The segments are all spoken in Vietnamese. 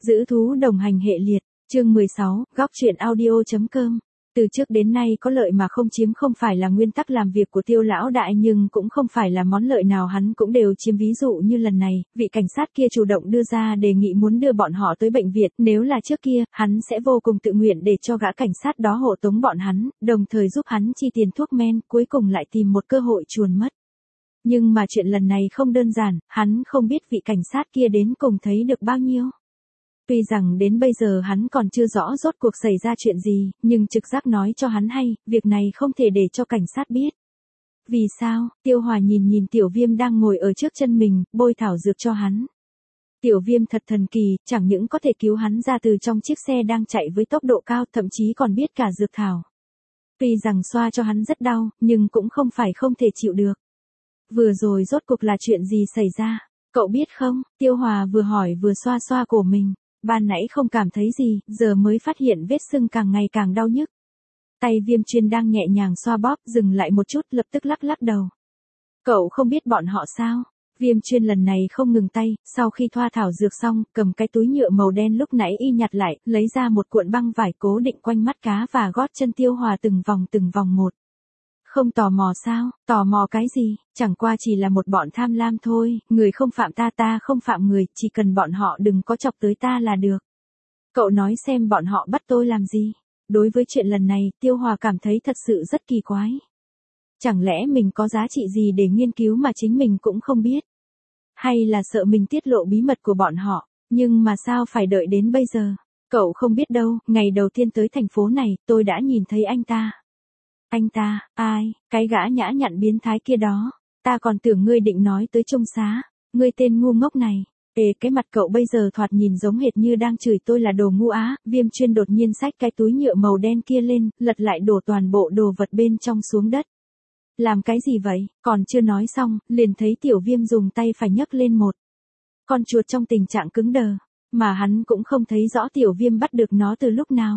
Giữ thú đồng hành hệ liệt, chương 16, góc truyện audio.com. Từ trước đến nay có lợi mà không chiếm không phải là nguyên tắc làm việc của Tiêu lão đại, nhưng cũng không phải là món lợi nào hắn cũng đều chiếm. Ví dụ như lần này, vị cảnh sát kia chủ động đưa ra đề nghị muốn đưa bọn họ tới bệnh viện, nếu là trước kia, hắn sẽ vô cùng tự nguyện để cho gã cảnh sát đó hộ tống bọn hắn, đồng thời giúp hắn chi tiền thuốc men, cuối cùng lại tìm một cơ hội chuồn mất. Nhưng mà chuyện lần này không đơn giản, hắn không biết vị cảnh sát kia đến cùng thấy được bao nhiêu. Tuy rằng đến bây giờ hắn còn chưa rõ rốt cuộc xảy ra chuyện gì, nhưng trực giác nói cho hắn hay, việc này không thể để cho cảnh sát biết. Vì sao? Tiêu Hòa nhìn Tiểu Viêm đang ngồi ở trước chân mình, bôi thảo dược cho hắn. Tiểu Viêm thật thần kỳ, chẳng những có thể cứu hắn ra từ trong chiếc xe đang chạy với tốc độ cao, thậm chí còn biết cả dược thảo. Tuy rằng xoa cho hắn rất đau, nhưng cũng không phải không thể chịu được. Vừa rồi rốt cuộc là chuyện gì xảy ra? Cậu biết không? Tiêu Hòa vừa hỏi vừa xoa xoa cổ mình. Ban nãy không cảm thấy gì, giờ mới phát hiện vết sưng càng ngày càng đau nhức. Tay Viêm Chuyên đang nhẹ nhàng xoa bóp, dừng lại một chút, lập tức lắc đầu. Cậu không biết bọn họ sao? Viêm Chuyên lần này không ngừng tay, sau khi thoa thảo dược xong, cầm cái túi nhựa màu đen lúc nãy y nhặt lại, lấy ra một cuộn băng vải cố định quanh mắt cá và gót chân Tiêu Hòa từng vòng một. Không tò mò sao? Tò mò cái gì? Chẳng qua chỉ là một bọn tham lam thôi, người không phạm ta, ta không phạm người, chỉ cần bọn họ đừng có chọc tới ta là được. Cậu nói xem bọn họ bắt tôi làm gì? Đối với chuyện lần này, Tiêu Hòa cảm thấy thật sự rất kỳ quái. Chẳng lẽ mình có giá trị gì để nghiên cứu mà chính mình cũng không biết? Hay là sợ mình tiết lộ bí mật của bọn họ? Nhưng mà sao phải đợi đến bây giờ? Cậu không biết đâu, ngày đầu tiên tới thành phố này, tôi đã nhìn thấy anh ta. Anh ta, ai, cái gã nhã nhặn biến thái kia đó. Ta còn tưởng ngươi định nói tới Trung Xá. Ngươi tên ngu ngốc này. Cái mặt cậu bây giờ thoạt nhìn giống hệt như đang chửi tôi là đồ ngu á. Viêm Chuyên đột nhiên xách cái túi nhựa màu đen kia lên, lật lại đổ toàn bộ đồ vật bên trong xuống đất. Làm cái gì vậy? Còn chưa nói xong, liền thấy Tiểu Viêm dùng tay phải nhấc lên một con chuột trong tình trạng cứng đờ. Mà hắn cũng không thấy rõ Tiểu Viêm bắt được nó từ lúc nào.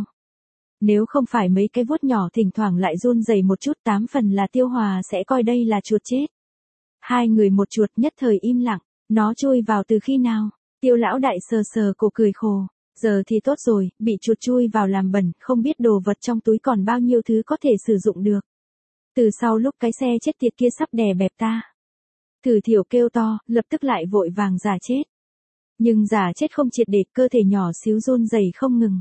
Nếu không phải mấy cái vuốt nhỏ thỉnh thoảng lại run rẩy một chút, 8 phần là Tiêu Hòa sẽ coi đây là chuột chết. Hai người một chuột nhất thời im lặng, nó chui vào từ khi nào? Tiêu lão đại sờ cổ cười khổ, giờ thì tốt rồi, bị chuột chui vào làm bẩn, không biết đồ vật trong túi còn bao nhiêu thứ có thể sử dụng được. Từ sau lúc cái xe chết tiệt kia sắp đè bẹp ta. Thử Thiểu kêu to, lập tức lại vội vàng giả chết. Nhưng giả chết không triệt để, cơ thể nhỏ xíu run rẩy không ngừng.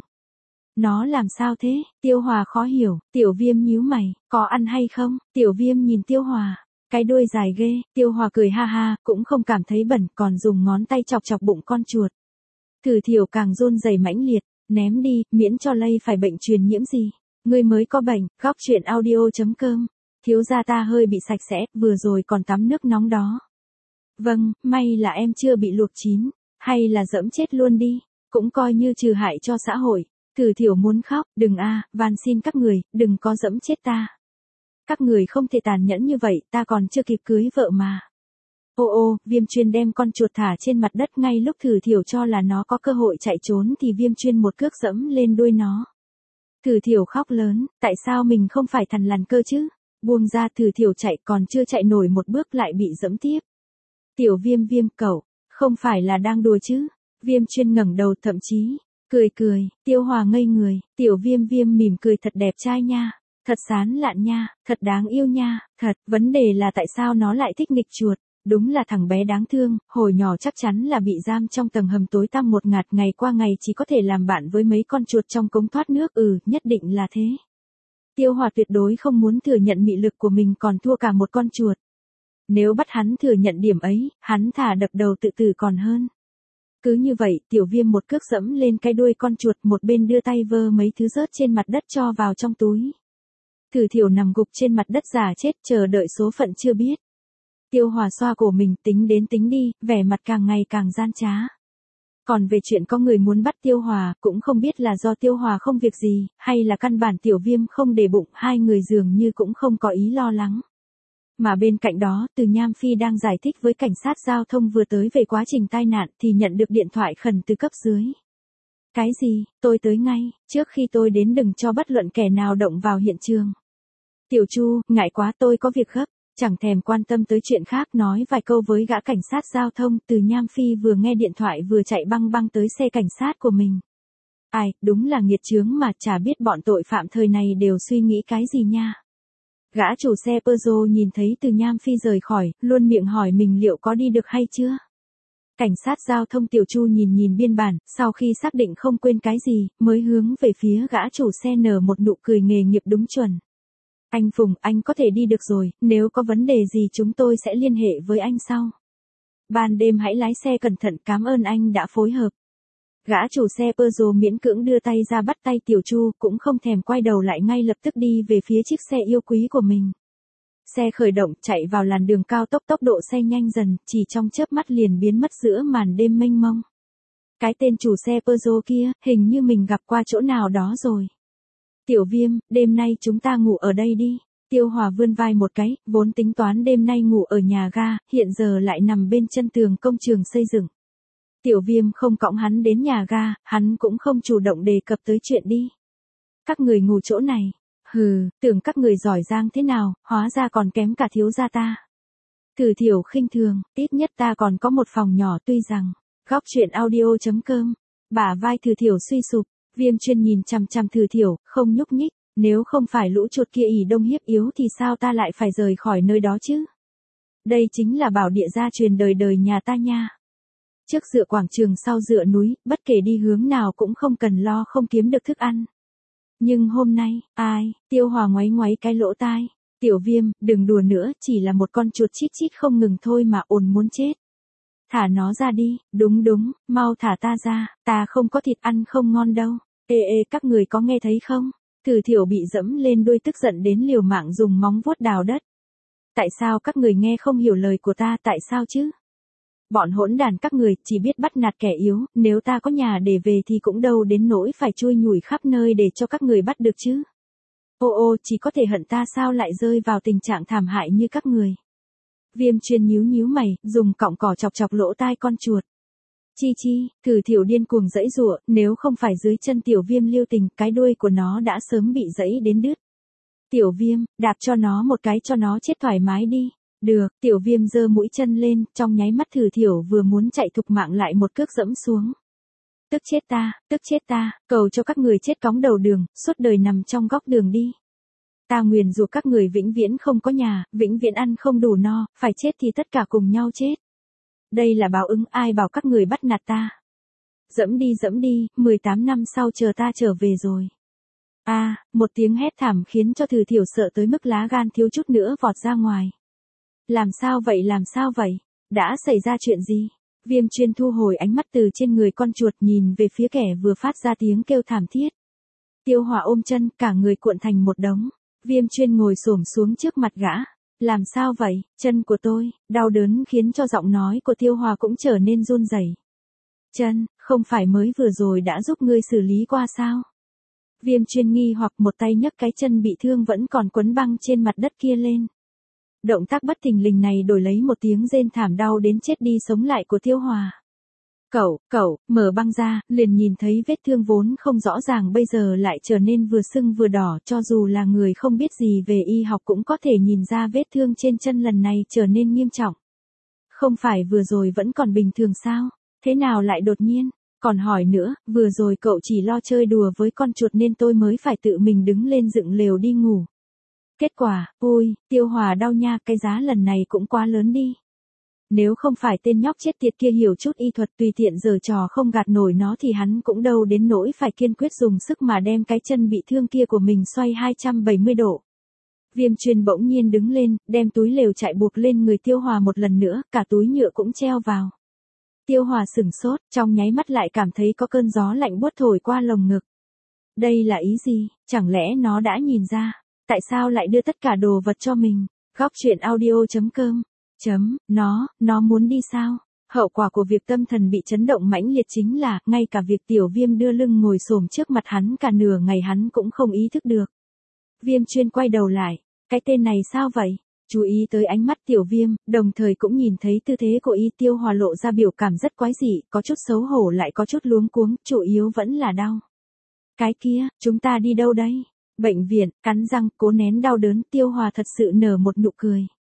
Nó làm sao thế? Tiêu Hòa khó hiểu, Tiểu Viêm nhíu mày, có ăn hay không? Tiểu Viêm nhìn Tiêu Hòa, cái đuôi dài ghê, Tiêu Hòa cười ha ha, cũng không cảm thấy bẩn, còn dùng ngón tay chọc bụng con chuột. Thử Thiểu càng run rẩy mãnh liệt, ném đi, miễn cho lây phải bệnh truyền nhiễm gì. Ngươi mới có bệnh, góc truyện audio.com. Thiếu gia ta hơi bị sạch sẽ, vừa rồi còn tắm nước nóng đó. Vâng, may là em chưa bị luộc chín, hay là dẫm chết luôn đi, cũng coi như trừ hại cho xã hội. Thử Thiểu muốn khóc, đừng van xin các người, đừng có dẫm chết ta. Các người không thể tàn nhẫn như vậy, ta còn chưa kịp cưới vợ mà. Ô, Viêm Chuyên đem con chuột thả trên mặt đất, ngay lúc Thử Thiểu cho là nó có cơ hội chạy trốn thì Viêm Chuyên một cước dẫm lên đuôi nó. Thử Thiểu khóc lớn, tại sao mình không phải thằn lằn cơ chứ? Buông ra, Thử Thiểu chạy, còn chưa chạy nổi một bước lại bị dẫm tiếp. Tiểu Viêm, cậu, không phải là đang đùa chứ? Viêm Chuyên ngẩng đầu, thậm chí cười, Tiêu Hòa ngây người, Tiểu Viêm mỉm cười, thật đẹp trai nha, thật sán lạn nha, thật đáng yêu nha, thật, vấn đề là tại sao nó lại thích nghịch chuột, đúng là thằng bé đáng thương, hồi nhỏ chắc chắn là bị giam trong tầng hầm tối tăm một ngạt, ngày qua ngày chỉ có thể làm bạn với mấy con chuột trong cống thoát nước, nhất định là thế. Tiêu Hòa tuyệt đối không muốn thừa nhận mị lực của mình còn thua cả một con chuột. Nếu bắt hắn thừa nhận điểm ấy, hắn thà đập đầu tự tử còn hơn. Cứ như vậy, Tiểu Viêm một cước dẫm lên cái đuôi con chuột, một bên đưa tay vơ mấy thứ rớt trên mặt đất cho vào trong túi. Thử Thiểu nằm gục trên mặt đất giả chết, chờ đợi số phận chưa biết. Tiêu Hòa xoa cổ mình, tính đến tính đi, vẻ mặt càng ngày càng gian trá. Còn về chuyện có người muốn bắt Tiêu Hòa, cũng không biết là do Tiêu Hòa không việc gì, hay là căn bản Tiểu Viêm không để bụng, hai người dường như cũng không có ý lo lắng. Mà bên cạnh đó, Từ Nham Phi đang giải thích với cảnh sát giao thông vừa tới về quá trình tai nạn thì nhận được điện thoại khẩn từ cấp dưới. Cái gì? Tôi tới ngay, trước khi tôi đến đừng cho bất luận kẻ nào động vào hiện trường. Tiểu Chu, ngại quá, tôi có việc gấp. Chẳng thèm quan tâm tới chuyện khác, nói vài câu với gã cảnh sát giao thông. Từ Nham Phi vừa nghe điện thoại vừa chạy băng băng tới xe cảnh sát của mình. Ai, đúng là nghiệt chướng mà, chả biết bọn tội phạm thời này đều suy nghĩ cái gì nha. Gã chủ xe Peugeot nhìn thấy Từ Nham Phi rời khỏi, luôn miệng hỏi mình liệu có đi được hay chưa. Cảnh sát giao thông Tiểu Chu nhìn biên bản, sau khi xác định không quên cái gì, mới hướng về phía gã chủ xe nở một nụ cười nghề nghiệp đúng chuẩn. Anh Phùng, anh có thể đi được rồi, nếu có vấn đề gì chúng tôi sẽ liên hệ với anh sau. Ban đêm hãy lái xe cẩn thận, cảm ơn anh đã phối hợp. Gã chủ xe Peugeot miễn cưỡng đưa tay ra bắt tay Tiểu Chu, cũng không thèm quay đầu lại, ngay lập tức đi về phía chiếc xe yêu quý của mình. Xe khởi động chạy vào làn đường cao tốc, tốc độ xe nhanh dần, chỉ trong chớp mắt liền biến mất giữa màn đêm mênh mông. Cái tên chủ xe Peugeot kia, hình như mình gặp qua chỗ nào đó rồi. Tiểu Viêm, đêm nay chúng ta ngủ ở đây đi. Tiêu Hòa vươn vai một cái, vốn tính toán đêm nay ngủ ở nhà ga, hiện giờ lại nằm bên chân tường công trường xây dựng. Tiểu Viêm không cõng hắn đến nhà ga, hắn cũng không chủ động đề cập tới chuyện đi. Các người ngủ chỗ này. Hừ, tưởng các người giỏi giang thế nào, hóa ra còn kém cả thiếu gia ta. Từ Thiểu khinh thường, ít nhất ta còn có một phòng nhỏ. Tuy rằng, góc chuyện audio.com, bả vai Từ Thiểu suy sụp, Viêm Chuyên nhìn chằm chằm Từ Thiểu, không nhúc nhích. Nếu không phải lũ chuột kia ỷ đông hiếp yếu thì sao ta lại phải rời khỏi nơi đó chứ? Đây chính là bảo địa gia truyền đời đời nhà ta nha. Trước dựa quảng trường sau dựa núi, bất kể đi hướng nào cũng không cần lo không kiếm được thức ăn. Nhưng hôm nay, ai? Tiêu Hòa ngoáy ngoáy cái lỗ tai. Tiểu Viêm, đừng đùa nữa, chỉ là một con chuột chít chít không ngừng thôi mà, ồn muốn chết. Thả nó ra đi, đúng, mau thả ta ra, ta không có thịt ăn không ngon đâu. Ê, các người có nghe thấy không? Từ Thiểu bị dẫm lên đuôi tức giận đến liều mạng dùng móng vuốt đào đất. Tại sao các người nghe không hiểu lời của ta, tại sao chứ? Bọn hỗn đàn các người chỉ biết bắt nạt kẻ yếu, nếu ta có nhà để về thì cũng đâu đến nỗi phải chui nhủi khắp nơi để cho các người bắt được chứ. Ô, chỉ có thể hận ta sao lại rơi vào tình trạng thảm hại như các người. Viêm Chuyên nhíu mày, dùng cọng cỏ chọc lỗ tai con chuột. Chi, Từ Thiểu điên cuồng giãy giụa, nếu không phải dưới chân Tiểu Viêm lưu tình, cái đuôi của nó đã sớm bị giãy đến đứt. Tiểu Viêm, đạp cho nó một cái cho nó chết thoải mái đi. Được, Tiểu Viêm giơ mũi chân lên, trong nháy mắt Từ Thiểu vừa muốn chạy thục mạng lại một cước dẫm xuống. Tức chết ta, cầu cho các người chết cóng đầu đường, suốt đời nằm trong góc đường đi. Ta nguyền rủa các người vĩnh viễn không có nhà, vĩnh viễn ăn không đủ no, phải chết thì tất cả cùng nhau chết. Đây là báo ứng, ai bảo các người bắt nạt ta. Dẫm đi, 18 năm sau chờ ta trở về rồi. Một tiếng hét thảm khiến cho Từ Thiểu sợ tới mức lá gan thiếu chút nữa vọt ra ngoài. Làm sao vậy? Đã xảy ra chuyện gì? Viêm Chuyên thu hồi ánh mắt từ trên người con chuột, nhìn về phía kẻ vừa phát ra tiếng kêu thảm thiết. Tiêu Hòa ôm chân, cả người cuộn thành một đống. Viêm Chuyên ngồi xổm xuống trước mặt gã. Làm sao vậy? Chân của tôi, đau đớn khiến cho giọng nói của Tiêu Hòa cũng trở nên run rẩy. Chân, không phải mới vừa rồi đã giúp ngươi xử lý qua sao? Viêm Chuyên nghi hoặc một tay nhấc cái chân bị thương vẫn còn quấn băng trên mặt đất kia lên. Động tác bất thình lình này đổi lấy một tiếng rên thảm đau đến chết đi sống lại của Tiêu Hòa. Cậu, mở băng ra, liền nhìn thấy vết thương vốn không rõ ràng bây giờ lại trở nên vừa sưng vừa đỏ, cho dù là người không biết gì về y học cũng có thể nhìn ra vết thương trên chân lần này trở nên nghiêm trọng. Không phải vừa rồi vẫn còn bình thường sao? Thế nào lại đột nhiên? Còn hỏi nữa, vừa rồi cậu chỉ lo chơi đùa với con chuột nên tôi mới phải tự mình đứng lên dựng lều đi ngủ. Kết quả, ôi, Tiêu Hòa đau nha, cái giá lần này cũng quá lớn đi. Nếu không phải tên nhóc chết tiệt kia hiểu chút y thuật tùy tiện giở trò không gạt nổi nó thì hắn cũng đâu đến nỗi phải kiên quyết dùng sức mà đem cái chân bị thương kia của mình xoay 270 độ. Viêm Chuyên bỗng nhiên đứng lên, đem túi lều chạy buộc lên người Tiêu Hòa một lần nữa, cả túi nhựa cũng treo vào. Tiêu Hòa sửng sốt, trong nháy mắt lại cảm thấy có cơn gió lạnh buốt thổi qua lồng ngực. Đây là ý gì, chẳng lẽ nó đã nhìn ra, tại sao lại đưa tất cả đồ vật cho mình? Góc chuyện audio.com Nó muốn đi sao? Hậu quả của việc tâm thần bị chấn động mãnh liệt chính là, ngay cả việc Tiểu Viêm đưa lưng ngồi xổm trước mặt hắn cả nửa ngày hắn cũng không ý thức được. Viêm Chuyên quay đầu lại, cái tên này sao vậy? Chú ý tới ánh mắt Tiểu Viêm, đồng thời cũng nhìn thấy tư thế của y. Tiêu Hòa lộ ra biểu cảm rất quái dị, có chút xấu hổ lại có chút luống cuống, chủ yếu vẫn là đau. Cái kia, chúng ta đi đâu đây? Bệnh viện, cắn răng, cố nén đau đớn, Tiêu Hòa thật sự nở một nụ cười.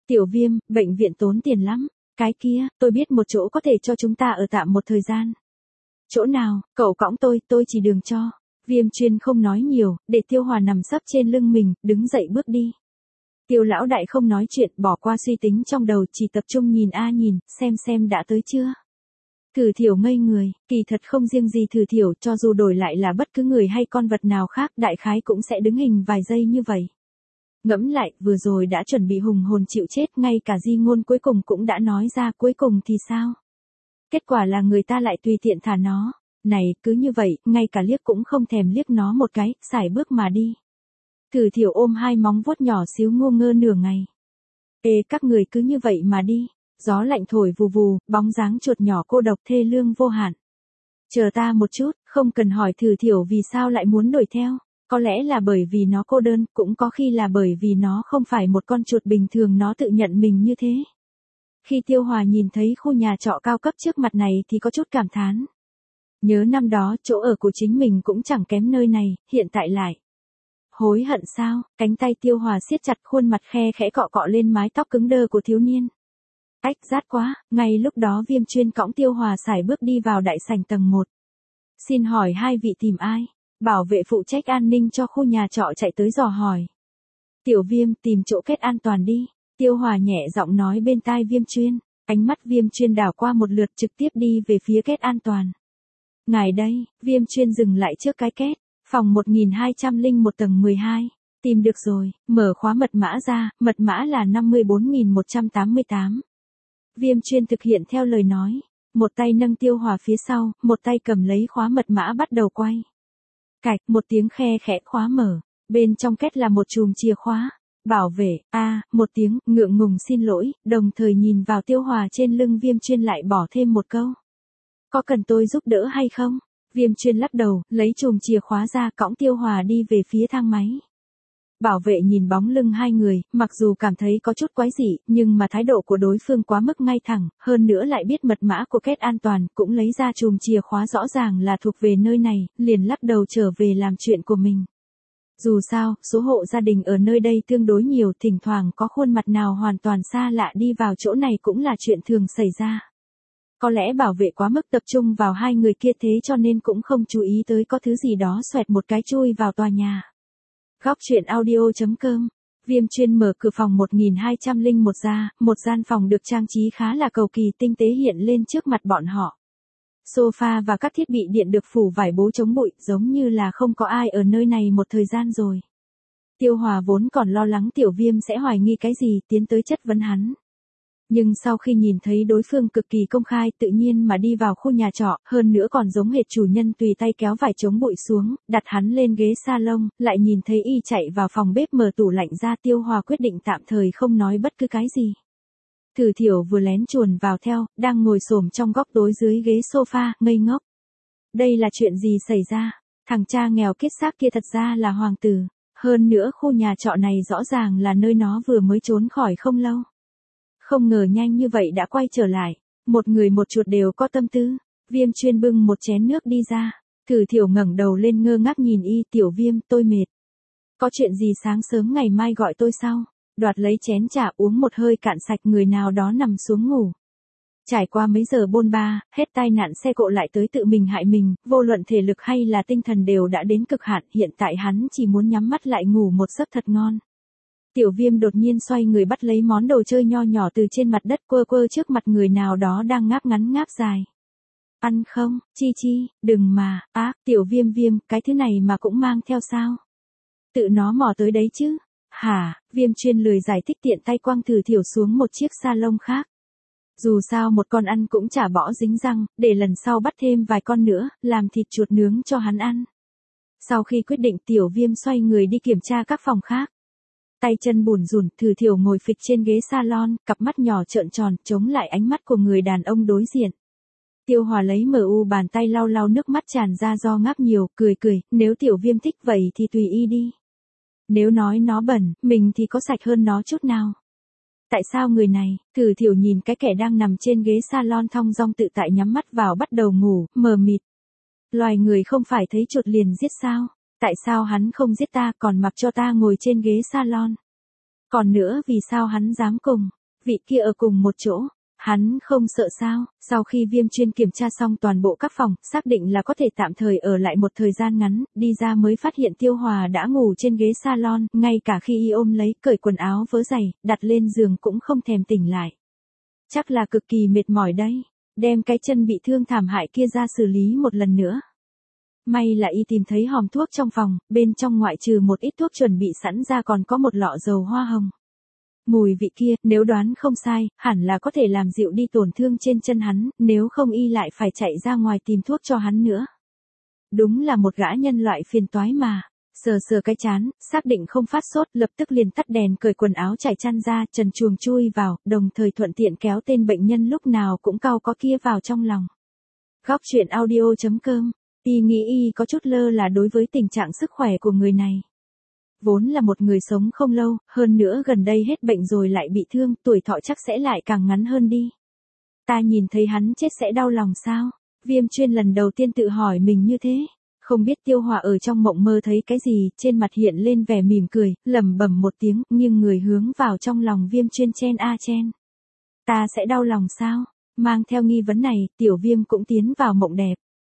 Tiểu Viêm, bệnh viện tốn tiền lắm. Cái kia, tôi biết một chỗ có thể cho chúng ta ở tạm một thời gian. Chỗ nào, cậu cõng tôi chỉ đường cho. Viêm Chuyên không nói nhiều, để Tiêu Hòa nằm sấp trên lưng mình, đứng dậy bước đi. Tiêu lão đại không nói chuyện, bỏ qua suy tính trong đầu, chỉ tập trung nhìn nhìn, xem đã tới chưa. Thử Thiểu ngây người, kỳ thật không riêng gì Thử Thiểu, cho dù đổi lại là bất cứ người hay con vật nào khác, đại khái cũng sẽ đứng hình vài giây như vậy. Ngẫm lại, vừa rồi đã chuẩn bị hùng hồn chịu chết, ngay cả di ngôn cuối cùng cũng đã nói ra, cuối cùng thì sao? Kết quả là người ta lại tùy tiện thả nó. Này, cứ như vậy, ngay cả liếc cũng không thèm liếc nó một cái, sải bước mà đi. Thử Thiểu ôm hai móng vuốt nhỏ xíu ngu ngơ nửa ngày. Ê, các người cứ như vậy mà đi. Gió lạnh thổi vù vù, bóng dáng chuột nhỏ cô độc thê lương vô hạn. Chờ ta một chút, không cần hỏi Thử Thiểu vì sao lại muốn đuổi theo. Có lẽ là bởi vì nó cô đơn, cũng có khi là bởi vì nó không phải một con chuột bình thường, nó tự nhận mình như thế. Khi Tiêu Hòa nhìn thấy khu nhà trọ cao cấp trước mặt này thì có chút cảm thán. Nhớ năm đó, chỗ ở của chính mình cũng chẳng kém nơi này, hiện tại lại. Hối hận sao? Cánh tay Tiêu Hòa siết chặt, khuôn mặt khe khẽ cọ cọ lên mái tóc cứng đơ của thiếu niên. Ách, rát quá. Ngay lúc đó Viêm Chuyên cõng Tiêu Hòa sải bước đi vào đại sảnh tầng 1. Xin hỏi hai vị tìm ai? Bảo vệ phụ trách an ninh cho khu nhà trọ chạy tới dò hỏi. Tiểu Viêm, tìm chỗ kết an toàn đi. Tiêu Hòa nhẹ giọng nói bên tai Viêm Chuyên. Ánh mắt Viêm Chuyên đảo qua một lượt, trực tiếp đi về phía kết an toàn. Ngài đây, Viêm Chuyên dừng lại trước cái kết. Phòng 1201 tầng 12. Tìm được rồi, mở khóa mật mã ra, mật mã là 54188. Viêm Chuyên thực hiện theo lời nói. Một tay nâng Tiêu Hòa phía sau, một tay cầm lấy khóa mật mã bắt đầu quay. Cạch, một tiếng khe khẽ, khóa mở. Bên trong kết là một chùm chìa khóa. Bảo vệ, một tiếng, ngượng ngùng xin lỗi, đồng thời nhìn vào Tiêu Hòa trên lưng Viêm Chuyên lại bỏ thêm một câu. Có cần tôi giúp đỡ hay không? Viêm Chuyên lắc đầu, lấy chùm chìa khóa ra, cõng Tiêu Hòa đi về phía thang máy. Bảo vệ nhìn bóng lưng hai người, mặc dù cảm thấy có chút quái dị, nhưng mà thái độ của đối phương quá mức ngay thẳng, hơn nữa lại biết mật mã của kết an toàn, cũng lấy ra chùm chìa khóa rõ ràng là thuộc về nơi này, liền lắc đầu trở về làm chuyện của mình. Dù sao, số hộ gia đình ở nơi đây tương đối nhiều, thỉnh thoảng có khuôn mặt nào hoàn toàn xa lạ đi vào chỗ này cũng là chuyện thường xảy ra. Có lẽ bảo vệ quá mức tập trung vào hai người kia thế cho nên cũng không chú ý tới có thứ gì đó xoẹt một cái chui vào tòa nhà. Góc truyện audio.com. Viêm Chuyên mở cửa phòng 1201 ra, một gian phòng được trang trí khá là cầu kỳ tinh tế hiện lên trước mặt bọn họ. Sofa và các thiết bị điện được phủ vải bố chống bụi, giống như là không có ai ở nơi này một thời gian rồi. Tiêu Hòa vốn còn lo lắng Tiểu Viêm sẽ hoài nghi cái gì, tiến tới chất vấn hắn. Nhưng sau khi nhìn thấy đối phương cực kỳ công khai, tự nhiên mà đi vào khu nhà trọ, hơn nữa còn giống hệt chủ nhân tùy tay kéo vải chống bụi xuống, đặt hắn lên ghế salon, lại nhìn thấy y chạy vào phòng bếp mở tủ lạnh ra, Tiêu Hòa quyết định tạm thời không nói bất cứ cái gì. Thử Thiểu vừa lén chuồn vào theo, đang ngồi xổm trong góc tối dưới ghế sofa, ngây ngốc. Đây là chuyện gì xảy ra? Thằng cha nghèo kiết xác kia thật ra là hoàng tử. Hơn nữa khu nhà trọ này rõ ràng là nơi nó vừa mới trốn khỏi không lâu. Không ngờ nhanh như vậy đã quay trở lại. Một người một chuột đều có tâm tư. Viêm Chuyên bưng một chén nước đi ra. Thử Thiểu ngẩng đầu lên ngơ ngác nhìn y. Tiểu Viêm, tôi mệt. Có chuyện gì sáng sớm ngày mai gọi tôi sau. Đoạt lấy chén trà uống một hơi cạn sạch, người nào đó nằm xuống ngủ. Trải qua mấy giờ bôn ba, hết tai nạn xe cộ lại tới tự mình hại mình, vô luận thể lực hay là tinh thần đều đã đến cực hạn, hiện tại hắn chỉ muốn nhắm mắt lại ngủ một giấc thật ngon. Tiểu Viêm đột nhiên xoay người bắt lấy món đồ chơi nho nhỏ từ trên mặt đất, quơ quơ trước mặt người nào đó đang ngáp ngắn ngáp dài. Ăn không, chi, đừng mà, Tiểu Viêm, cái thứ này mà cũng mang theo sao? Tự nó mò tới đấy chứ. Hả? Viêm Chuyên lười giải thích, tiện tay quăng Thử Thiểu xuống một chiếc salon khác. Dù sao một con ăn cũng chả bỏ dính răng, để lần sau bắt thêm vài con nữa, làm thịt chuột nướng cho hắn ăn. Sau khi quyết định, Tiểu Viêm xoay người đi kiểm tra các phòng khác. Tay chân bủn rủn, Thử Thiểu ngồi phịch trên ghế salon, cặp mắt nhỏ trợn tròn, chống lại ánh mắt của người đàn ông đối diện. Tiêu Hòa lấy bàn tay lau lau nước mắt tràn ra do ngáp nhiều, cười, nếu Tiểu Viêm thích vậy thì tùy y đi. Nếu nói nó bẩn, mình thì có sạch hơn nó chút nào. Tại sao người này? Thử Thiểu nhìn cái kẻ đang nằm trên ghế salon thong dong tự tại nhắm mắt vào bắt đầu ngủ, mờ mịt. Loài người không phải thấy chuột liền giết sao? Tại sao hắn không giết ta còn mặc cho ta ngồi trên ghế salon? Còn nữa vì sao hắn dám cùng? vị kia ở cùng một chỗ. Hắn không sợ sao? Sau khi Viêm Chuyên kiểm tra xong toàn bộ các phòng, xác định là có thể tạm thời ở lại một thời gian ngắn, đi ra mới phát hiện Tiêu Hòa đã ngủ trên ghế salon, ngay cả khi y ôm lấy, cởi quần áo vớ giày, đặt lên giường cũng không thèm tỉnh lại. Chắc là cực kỳ mệt mỏi đấy, đem cái chân bị thương thảm hại kia ra xử lý một lần nữa. May là y tìm thấy hòm thuốc trong phòng, bên trong ngoại trừ một ít thuốc chuẩn bị sẵn ra còn có một lọ dầu hoa hồng. Mùi vị kia, nếu đoán không sai, hẳn là có thể làm dịu đi tổn thương trên chân hắn, nếu không y lại phải chạy ra ngoài tìm thuốc cho hắn nữa. Đúng là một gã nhân loại phiền toái mà. Sờ sờ cái chán, xác định không phát sốt, lập tức liền tắt đèn, cởi quần áo trải chăn ra, trần truồng chui vào, đồng thời thuận tiện kéo tên bệnh nhân lúc nào cũng cau có kia vào trong lòng. Góc truyện audio.com. Y nghĩ y có chút lơ là đối với tình trạng sức khỏe của người này. Vốn là một người sống không lâu, hơn nữa gần đây hết bệnh rồi lại bị thương, tuổi thọ chắc sẽ lại càng ngắn hơn đi. Ta nhìn thấy hắn chết sẽ đau lòng sao? Viêm Chuyên lần đầu tiên tự hỏi mình như thế. Không biết Tiêu Hòa ở trong mộng mơ thấy cái gì, trên mặt hiện lên vẻ mỉm cười, lẩm bẩm một tiếng, nhưng người hướng vào trong lòng Viêm Chuyên chen a chen. Ta sẽ đau lòng sao? Mang theo nghi vấn này, Tiểu Viêm cũng tiến vào mộng đẹp.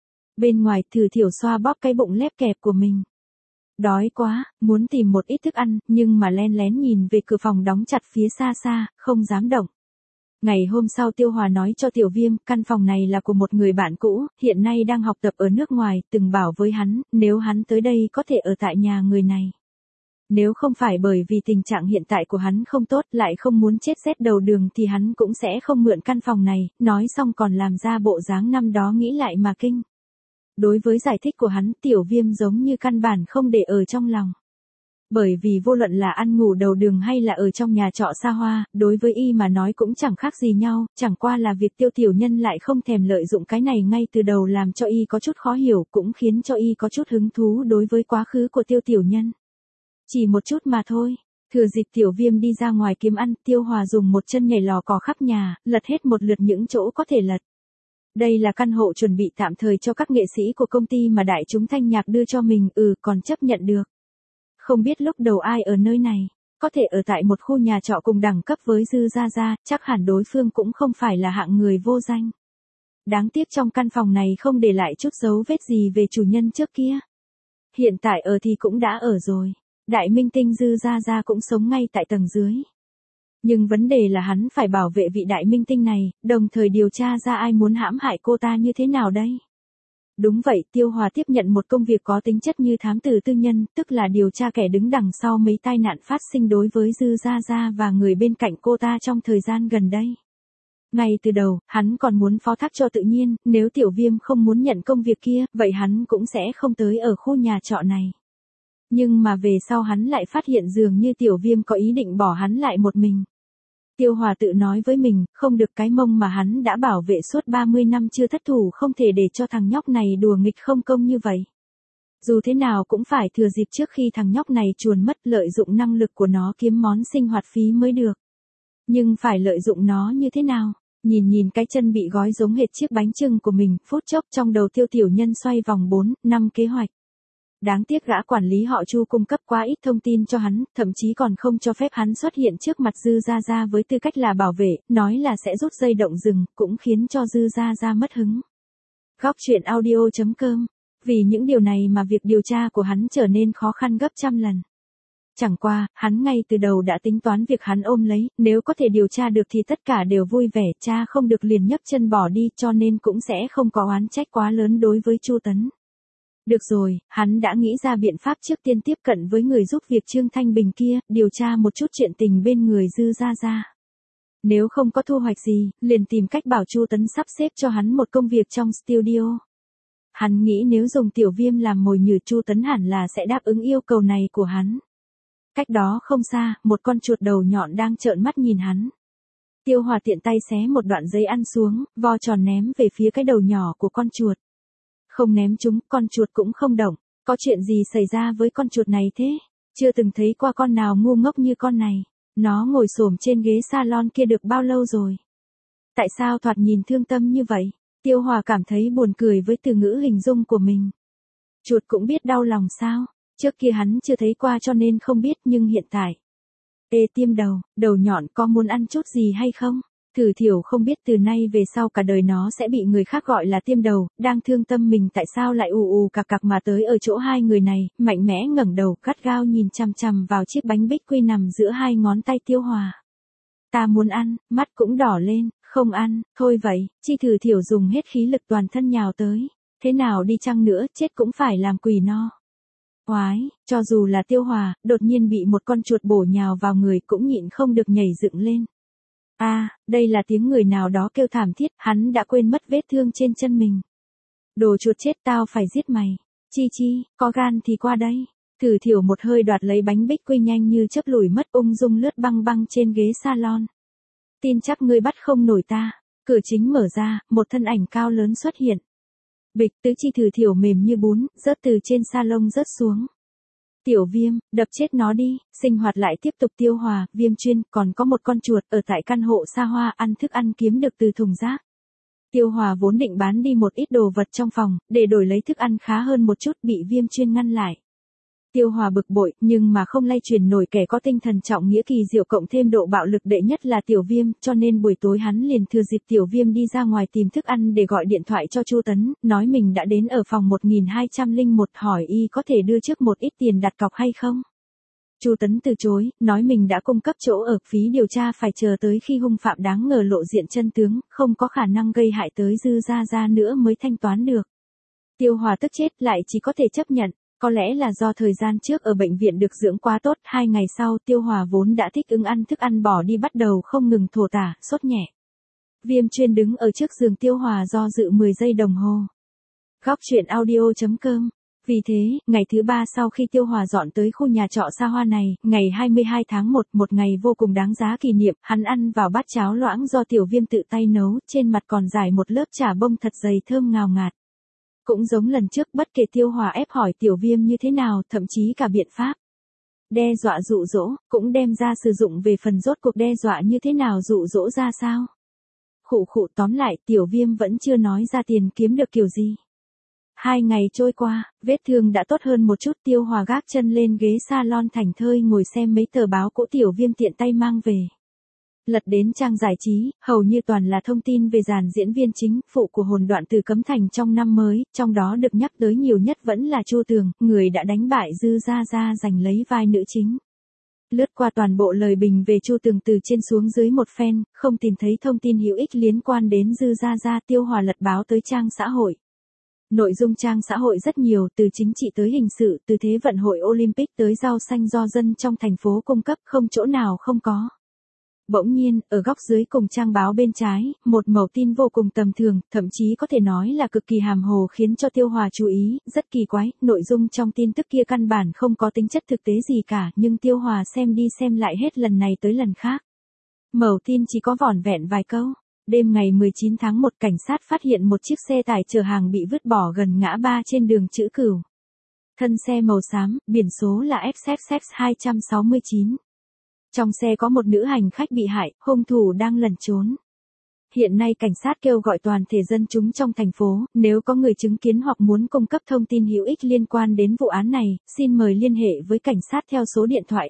Bên ngoài Thử Thiểu xoa bóp cái bụng lép kẹp của mình. Đói quá, muốn tìm một ít thức ăn, nhưng mà len lén nhìn về cửa phòng đóng chặt phía xa xa, không dám động. Ngày hôm sau Tiêu Hòa nói cho Tiểu Viêm, căn phòng này là của một người bạn cũ, hiện nay đang học tập ở nước ngoài, từng bảo với hắn, nếu hắn tới đây có thể ở tại nhà người này. Nếu không phải bởi vì tình trạng hiện tại của hắn không tốt, lại không muốn chết rét đầu đường thì hắn cũng sẽ không mượn căn phòng này, nói xong còn làm ra bộ dáng năm đó nghĩ lại mà kinh. Đối với giải thích của hắn, Tiểu Viêm giống như căn bản không để ở trong lòng. Bởi vì vô luận là ăn ngủ đầu đường hay là ở trong nhà trọ xa hoa, đối với y mà nói cũng chẳng khác gì nhau, chẳng qua là việc Tiêu tiểu nhân lại không thèm lợi dụng cái này ngay từ đầu làm cho y có chút khó hiểu, cũng khiến cho y có chút hứng thú đối với quá khứ của Tiêu tiểu nhân. Chỉ một chút mà thôi. Thừa dịp Tiểu Viêm đi ra ngoài kiếm ăn, Tiêu Hòa dùng một chân nhảy lò cò khắp nhà, lật hết một lượt những chỗ có thể lật. Đây là căn hộ chuẩn bị tạm thời cho các nghệ sĩ của công ty mà đại chúng thanh nhạc đưa cho mình, còn chấp nhận được. Không biết lúc đầu ai ở nơi này, có thể ở tại một khu nhà trọ cùng đẳng cấp với Dư Gia Gia, chắc hẳn đối phương cũng không phải là hạng người vô danh. Đáng tiếc trong căn phòng này không để lại chút dấu vết gì về chủ nhân trước kia. Hiện tại ở thì cũng đã ở rồi. Đại minh tinh Dư Gia Gia cũng sống ngay tại tầng dưới. Nhưng vấn đề là hắn phải bảo vệ vị đại minh tinh này, đồng thời điều tra ra ai muốn hãm hại cô ta như thế nào đây. Đúng vậy, Tiêu Hòa tiếp nhận một công việc có tính chất như thám tử tư nhân, tức là điều tra kẻ đứng đằng sau mấy tai nạn phát sinh đối với Dư Gia Gia và người bên cạnh cô ta trong thời gian gần đây. Ngay từ đầu, hắn còn muốn phó thác cho tự nhiên, nếu Tiểu Viêm không muốn nhận công việc kia, vậy hắn cũng sẽ không tới ở khu nhà trọ này. Nhưng mà về sau hắn lại phát hiện dường như Tiểu Viêm có ý định bỏ hắn lại một mình. Tiêu Hòa tự nói với mình, không được cái mông mà hắn đã bảo vệ suốt 30 năm chưa thất thủ, không thể để cho thằng nhóc này đùa nghịch không công như vậy. Dù thế nào cũng phải thừa dịp trước khi thằng nhóc này chuồn mất, lợi dụng năng lực của nó kiếm món sinh hoạt phí mới được. Nhưng phải lợi dụng nó như thế nào? Nhìn cái chân bị gói giống hệt chiếc bánh chưng của mình, phút chốc trong đầu Tiêu tiểu nhân xoay vòng 4-5 kế hoạch. Đáng tiếc gã quản lý họ Chu cung cấp quá ít thông tin cho hắn, thậm chí còn không cho phép hắn xuất hiện trước mặt Dư Gia Gia với tư cách là bảo vệ, nói là sẽ rút dây động rừng, cũng khiến cho Dư Gia Gia mất hứng. Góc truyện audio.com. Vì những điều này mà việc điều tra của hắn trở nên khó khăn gấp trăm lần. Chẳng qua, hắn ngay từ đầu đã tính toán việc hắn ôm lấy, nếu có thể điều tra được thì tất cả đều vui vẻ, cha không được liền nhấc chân bỏ đi, cho nên cũng sẽ không có oán trách quá lớn đối với Chu Tấn. Được rồi, hắn đã nghĩ ra biện pháp trước tiên tiếp cận với người giúp việc Trương Thanh Bình kia, điều tra một chút chuyện tình bên người Dư Gia Gia. Nếu không có thu hoạch gì, liền tìm cách bảo Chu Tấn sắp xếp cho hắn một công việc trong studio. Hắn nghĩ nếu dùng Tiểu Viêm làm mồi nhử, Chu Tấn hẳn là sẽ đáp ứng yêu cầu này của hắn. Cách đó không xa, một con chuột đầu nhọn đang trợn mắt nhìn hắn. Tiêu Hòa tiện tay xé một đoạn giấy ăn xuống, vo tròn ném về phía cái đầu nhỏ của con chuột. Không ném chúng, con chuột cũng không động. Có chuyện gì xảy ra với con chuột này thế? Chưa từng thấy qua con nào ngu ngốc như con này. Nó ngồi xổm trên ghế salon kia được bao lâu rồi? Tại sao thoạt nhìn thương tâm như vậy? Tiêu Hòa cảm thấy buồn cười với từ ngữ hình dung của mình. Chuột cũng biết đau lòng sao? Trước kia hắn chưa thấy qua cho nên không biết, nhưng hiện tại. Ê tiêm đầu, đầu nhọn có muốn ăn chút gì hay không? Thử thiểu không biết từ nay về sau cả đời nó sẽ bị người khác gọi là tiêm đầu, đang thương tâm mình tại sao lại ù ù cạc cạc mà tới ở chỗ hai người này, mạnh mẽ ngẩng đầu gắt gao nhìn chằm chằm vào chiếc bánh bích quy nằm giữa hai ngón tay Tiêu Hòa. Ta muốn ăn, mắt cũng đỏ lên, không ăn, thôi vậy, Chi Thử Thiểu dùng hết khí lực toàn thân nhào tới, thế nào đi chăng nữa chết cũng phải làm quỷ no. Oái, cho dù là Tiêu Hòa, đột nhiên bị một con chuột bổ nhào vào người cũng nhịn không được nhảy dựng lên. Đây là tiếng người nào đó kêu thảm thiết, hắn đã quên mất vết thương trên chân mình. Đồ chuột chết tao phải giết mày. Chi, có gan thì qua đây. Thử thiểu một hơi đoạt lấy bánh bích quy nhanh như chớp lùi mất ung dung lướt băng băng trên ghế salon. Tin chắc ngươi bắt không nổi ta. Cửa chính mở ra, một thân ảnh cao lớn xuất hiện. Bịch tứ Chi Thử thiểu mềm như bún, rớt từ trên salon rớt xuống. Tiểu Viêm, đập chết nó đi, sinh hoạt lại tiếp tục. Tiêu Hòa, Viêm Chuyên, còn có một con chuột ở tại căn hộ xa hoa ăn thức ăn kiếm được từ thùng rác. Tiêu Hòa vốn định bán đi một ít đồ vật trong phòng, để đổi lấy thức ăn khá hơn một chút, bị Viêm Chuyên ngăn lại. Tiêu Hòa bực bội, nhưng mà không lay chuyển nổi kẻ có tinh thần trọng nghĩa kỳ diệu cộng thêm độ bạo lực đệ nhất là Tiểu Viêm, cho nên buổi tối hắn liền thừa dịp Tiểu Viêm đi ra ngoài tìm thức ăn để gọi điện thoại cho Chu Tấn, nói mình đã đến ở phòng 1201 hỏi y có thể đưa trước một ít tiền đặt cọc hay không. Chu Tấn từ chối, nói mình đã cung cấp chỗ ở, phí điều tra phải chờ tới khi hung phạm đáng ngờ lộ diện chân tướng, không có khả năng gây hại tới Dư Gia Gia nữa mới thanh toán được. Tiêu Hòa tức chết lại chỉ có thể chấp nhận. Có lẽ là do thời gian trước ở bệnh viện được dưỡng quá tốt, 2 ngày sau Tiêu Hòa vốn đã thích ứng ăn thức ăn bỏ đi bắt đầu không ngừng thổ tả, sốt nhẹ. Viêm Chuyên đứng ở trước giường Tiêu Hòa do dự 10 giây đồng hồ. Góc truyện audio.com. Vì thế, ngày thứ 3 sau khi Tiêu Hòa dọn tới khu nhà trọ xa hoa này, ngày 22 tháng 1, một ngày vô cùng đáng giá kỷ niệm, hắn ăn vào bát cháo loãng do Tiểu Viêm tự tay nấu, trên mặt còn rải một lớp chả bông thật dày thơm ngào ngạt. Cũng giống lần trước, bất kể Tiêu Hòa ép hỏi Tiểu Viêm như thế nào, thậm chí cả biện pháp đe dọa dụ dỗ, cũng đem ra sử dụng về phần rốt cuộc đe dọa như thế nào dụ dỗ ra sao. Khụ tóm lại, Tiểu Viêm vẫn chưa nói ra tiền kiếm được kiểu gì. 2 ngày trôi qua, vết thương đã tốt hơn một chút. Tiêu Hòa gác chân lên ghế salon thảnh thơi ngồi xem mấy tờ báo cũ Tiểu Viêm tiện tay mang về. Lật đến trang giải trí, hầu như toàn là thông tin về dàn diễn viên chính, phụ của hồn đoạn từ Cấm Thành trong năm mới, trong đó được nhắc tới nhiều nhất vẫn là Chu Tường, người đã đánh bại Dư Gia Gia giành lấy vai nữ chính. Lướt qua toàn bộ lời bình về Chu Tường từ trên xuống dưới một phen, không tìm thấy thông tin hữu ích liên quan đến Dư Gia Gia. Tiêu Hòa lật báo tới trang xã hội. Nội dung trang xã hội rất nhiều, từ chính trị tới hình sự, từ thế vận hội Olympic tới rau xanh do dân trong thành phố cung cấp, không chỗ nào không có. Bỗng nhiên, ở góc dưới cùng trang báo bên trái, một mẩu tin vô cùng tầm thường, thậm chí có thể nói là cực kỳ hàm hồ khiến cho Tiêu Hòa chú ý, rất kỳ quái, nội dung trong tin tức kia căn bản không có tính chất thực tế gì cả, nhưng Tiêu Hòa xem đi xem lại hết lần này tới lần khác. Mẩu tin chỉ có vỏn vẹn vài câu. Đêm ngày 19 tháng 1, cảnh sát phát hiện một chiếc xe tải chở hàng bị vứt bỏ gần ngã ba trên đường Chữ Cửu. Thân xe màu xám, biển số là FXX 269. Trong xe có một nữ hành khách bị hại, hung thủ đang lẩn trốn. Hiện nay cảnh sát kêu gọi toàn thể dân chúng trong thành phố, nếu có người chứng kiến hoặc muốn cung cấp thông tin hữu ích liên quan đến vụ án này, xin mời liên hệ với cảnh sát theo số điện thoại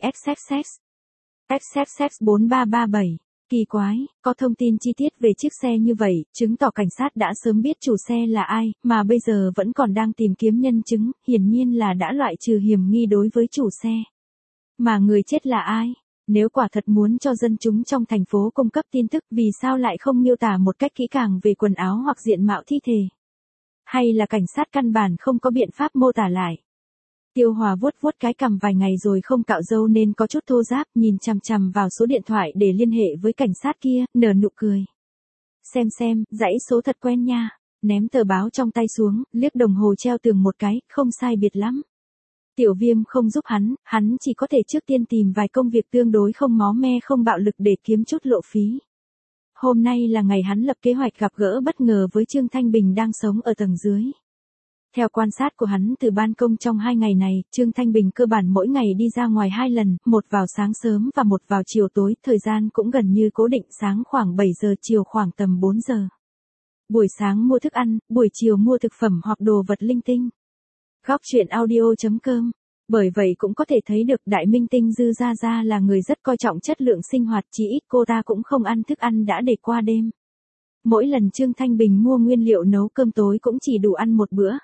XXX 4337. Kỳ quái, có thông tin chi tiết về chiếc xe như vậy, chứng tỏ cảnh sát đã sớm biết chủ xe là ai, mà bây giờ vẫn còn đang tìm kiếm nhân chứng, hiển nhiên là đã loại trừ hiểm nghi đối với chủ xe. Mà người chết là ai? Nếu quả thật muốn cho dân chúng trong thành phố cung cấp tin tức, vì sao lại không miêu tả một cách kỹ càng về quần áo hoặc diện mạo thi thể? Hay là cảnh sát căn bản không có biện pháp mô tả lại? Tiêu Hòa vuốt vuốt cái cằm vài ngày rồi không cạo râu nên có chút thô ráp, nhìn chằm chằm vào số điện thoại để liên hệ với cảnh sát kia, nở nụ cười. Xem, dãy số thật quen nha. Ném tờ báo trong tay xuống, liếc đồng hồ treo tường một cái, không sai biệt lắm. Tiểu Viêm không giúp hắn chỉ có thể trước tiên tìm vài công việc tương đối không máu me không bạo lực để kiếm chút lộ phí. Hôm nay là ngày hắn lập kế hoạch gặp gỡ bất ngờ với Trương Thanh Bình đang sống ở tầng dưới. Theo quan sát của hắn từ ban công trong 2 ngày này, Trương Thanh Bình cơ bản mỗi ngày đi ra ngoài 2 lần, một vào sáng sớm và một vào chiều tối, thời gian cũng gần như cố định, sáng khoảng 7 giờ, chiều khoảng tầm 4 giờ. Buổi sáng mua thức ăn, buổi chiều mua thực phẩm hoặc đồ vật linh tinh. Góc truyện audio.com Bởi vậy cũng có thể thấy được đại minh tinh Dư Gia Gia là người rất coi trọng chất lượng sinh hoạt, chí ít cô ta cũng không ăn thức ăn đã để qua đêm. Mỗi lần Trương Thanh Bình mua nguyên liệu nấu cơm tối cũng chỉ đủ ăn một bữa.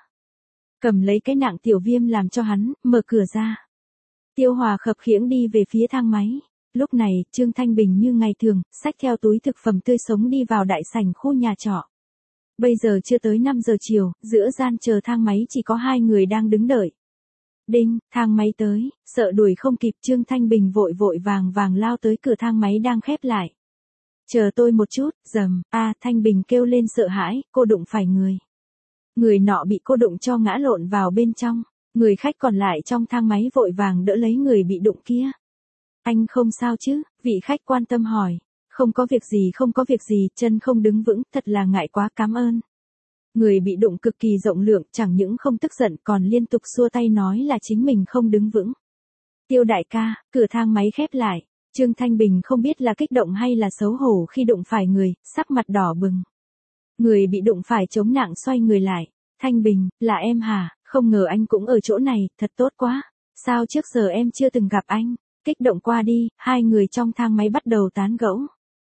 Cầm lấy cái nạng Tiểu Viêm làm cho hắn, mở cửa ra. Tiêu Hòa khập khiễng đi về phía thang máy. Lúc này, Trương Thanh Bình như ngày thường, xách theo túi thực phẩm tươi sống đi vào đại sảnh khu nhà trọ. Bây giờ chưa tới 5 giờ chiều, giữa gian chờ thang máy chỉ có 2 người đang đứng đợi. Đinh, thang máy tới, sợ đuổi không kịp, Trương Thanh Bình vội vội vàng vàng lao tới cửa thang máy đang khép lại. Chờ tôi một chút, rầm, Thanh Bình kêu lên sợ hãi, cô đụng phải người. Người nọ bị cô đụng cho ngã lộn vào bên trong, người khách còn lại trong thang máy vội vàng đỡ lấy người bị đụng kia. Anh không sao chứ, vị khách quan tâm hỏi. Không có việc gì, chân không đứng vững, thật là ngại quá, cảm ơn. Người bị đụng cực kỳ rộng lượng, chẳng những không tức giận còn liên tục xua tay nói là chính mình không đứng vững. Tiêu đại ca, cửa thang máy khép lại. Trương Thanh Bình không biết là kích động hay là xấu hổ khi đụng phải người, sắc mặt đỏ bừng. Người bị đụng phải chống nặng xoay người lại. Thanh Bình, là em hả? Không ngờ anh cũng ở chỗ này, thật tốt quá. Sao trước giờ em chưa từng gặp anh? Kích động qua đi, 2 người trong thang máy bắt đầu tán gẫu.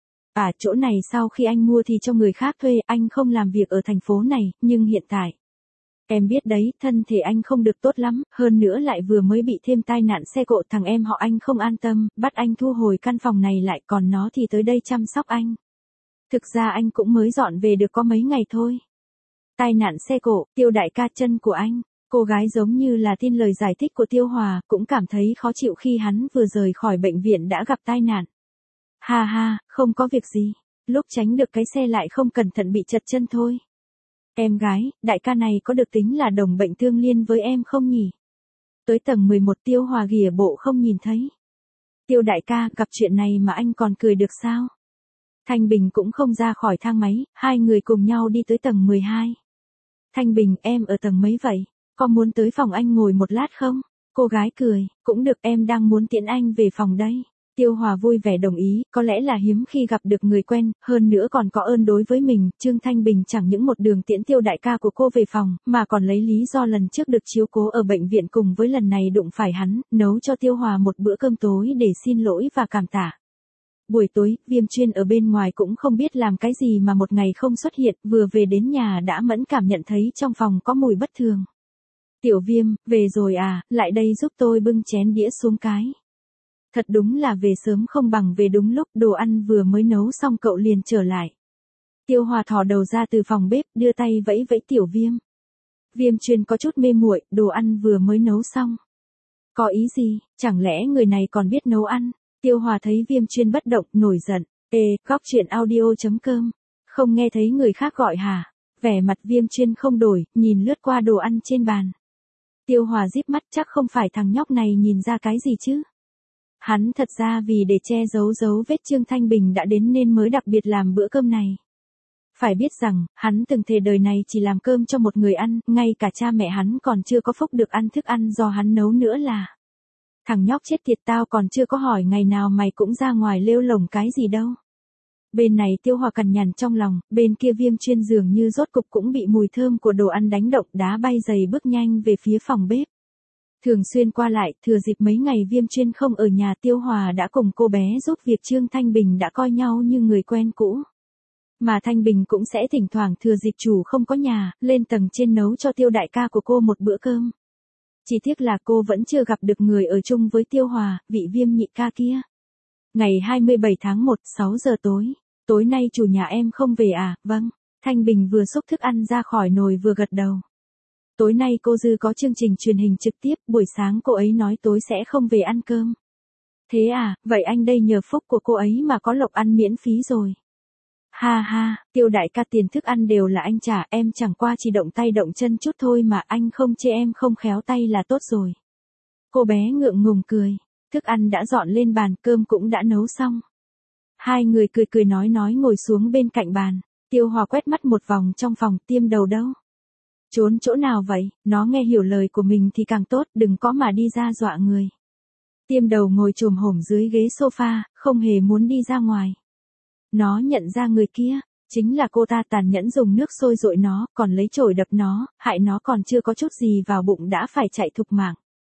Chỗ này sau khi anh mua thì cho người khác thuê, anh không làm việc ở thành phố này, nhưng hiện tại. Em biết đấy, thân thể anh không được tốt lắm, hơn nữa lại vừa mới bị thêm tai nạn xe cộ, thằng em họ anh không an tâm, bắt anh thu hồi căn phòng này lại, còn nó thì tới đây chăm sóc anh. Thực ra anh cũng mới dọn về được có mấy ngày thôi. Tai nạn xe cộ, Tiêu đại ca, chân của anh. Cô gái giống như là tin lời giải thích của Tiêu Hòa, cũng cảm thấy khó chịu khi hắn vừa rời khỏi bệnh viện đã gặp tai nạn. Ha ha, không có việc gì. Lúc tránh được cái xe lại không cẩn thận bị trật chân thôi. Em gái, đại ca này có được tính là đồng bệnh tương liên với em không nhỉ? Tới tầng 11 Tiêu Hòa ghìa bộ không nhìn thấy. Tiêu đại ca, gặp chuyện này mà anh còn cười được sao? Thanh Bình cũng không ra khỏi thang máy, 2 người cùng nhau đi tới tầng 12. Thanh Bình, em ở tầng mấy vậy? Có muốn tới phòng anh ngồi một lát không? Cô gái cười, cũng được, em đang muốn tiễn anh về phòng đây. Tiêu Hòa vui vẻ đồng ý, có lẽ là hiếm khi gặp được người quen, hơn nữa còn có ơn đối với mình, Trương Thanh Bình chẳng những một đường tiễn Tiêu đại ca của cô về phòng, mà còn lấy lý do lần trước được chiếu cố ở bệnh viện cùng với lần này đụng phải hắn, nấu cho Tiêu Hòa một bữa cơm tối để xin lỗi và cảm tạ. Buổi tối, Viêm Chuyên ở bên ngoài cũng không biết làm cái gì mà một ngày không xuất hiện, vừa về đến nhà đã mẫn cảm nhận thấy trong phòng có mùi bất thường. Tiểu Viêm, về rồi à, lại đây giúp tôi bưng chén đĩa xuống cái. Thật đúng là về sớm không bằng về đúng lúc, đồ ăn vừa mới nấu xong cậu liền trở lại. Tiêu Hòa thò đầu ra từ phòng bếp, đưa tay vẫy vẫy Tiểu Viêm. Viêm Chuyên có chút mê muội, đồ ăn vừa mới nấu xong. Có ý gì, chẳng lẽ người này còn biết nấu ăn? Tiêu Hòa thấy Viêm Chuyên bất động, nổi giận. Góc chuyện audio.com. Không nghe thấy người khác gọi hả? Vẻ mặt Viêm Chuyên không đổi, nhìn lướt qua đồ ăn trên bàn. Tiêu Hòa díp mắt, chắc không phải thằng nhóc này nhìn ra cái gì chứ. Hắn thật ra vì để che giấu dấu vết Trương Thanh Bình đã đến nên mới đặc biệt làm bữa cơm này. Phải biết rằng, hắn từng thề đời này chỉ làm cơm cho một người ăn, ngay cả cha mẹ hắn còn chưa có phúc được ăn thức ăn do hắn nấu nữa là. Thằng nhóc chết tiệt, tao còn chưa có hỏi ngày nào mày cũng ra ngoài lêu lổng cái gì đâu. Bên này Tiêu Hòa cằn nhằn trong lòng, bên kia Viêm Chuyên dường như rốt cục cũng bị mùi thơm của đồ ăn đánh động, đá bay giày bước nhanh về phía phòng bếp. Thường xuyên qua lại, thừa dịp mấy ngày Viêm Chuyên không ở nhà, Tiêu Hòa đã cùng cô bé giúp việc Trương Thanh Bình đã coi nhau như người quen cũ. Mà Thanh Bình cũng sẽ thỉnh thoảng thừa dịp chủ không có nhà, lên tầng trên nấu cho Tiêu đại ca của cô một bữa cơm. Chỉ tiếc là cô vẫn chưa gặp được người ở chung với Tiêu Hòa, vị Viêm nhị ca kia. Ngày 27 tháng 1, 6 giờ tối. Tối nay chủ nhà em không về à? Vâng. Thanh Bình vừa xúc thức ăn ra khỏi nồi vừa gật đầu. Tối nay cô Dư có chương trình truyền hình trực tiếp, buổi sáng cô ấy nói tối sẽ không về ăn cơm. Thế à, vậy anh đây nhờ phúc của cô ấy mà có lộc ăn miễn phí rồi. Ha ha, Tiêu đại ca, tiền thức ăn đều là anh trả, em chẳng qua chỉ động tay động chân chút thôi mà, anh không chê em không khéo tay là tốt rồi. Cô bé ngượng ngùng cười, thức ăn đã dọn lên bàn, cơm cũng đã nấu xong. 2 người cười cười nói ngồi xuống bên cạnh bàn. Tiêu Hòa quét mắt một vòng trong phòng, Tiêm Đầu đâu? Trốn chỗ nào vậy? Nó nghe hiểu lời của mình thì càng tốt, đừng có mà đi ra dọa người. Tiêm Đầu ngồi chồm hổm dưới ghế sofa, không hề muốn đi ra ngoài. Nó nhận ra người kia, chính là cô ta, tàn nhẫn dùng nước sôi dội nó, còn lấy chổi đập nó, hại nó còn chưa có chút gì vào bụng đã phải chạy thục mạng.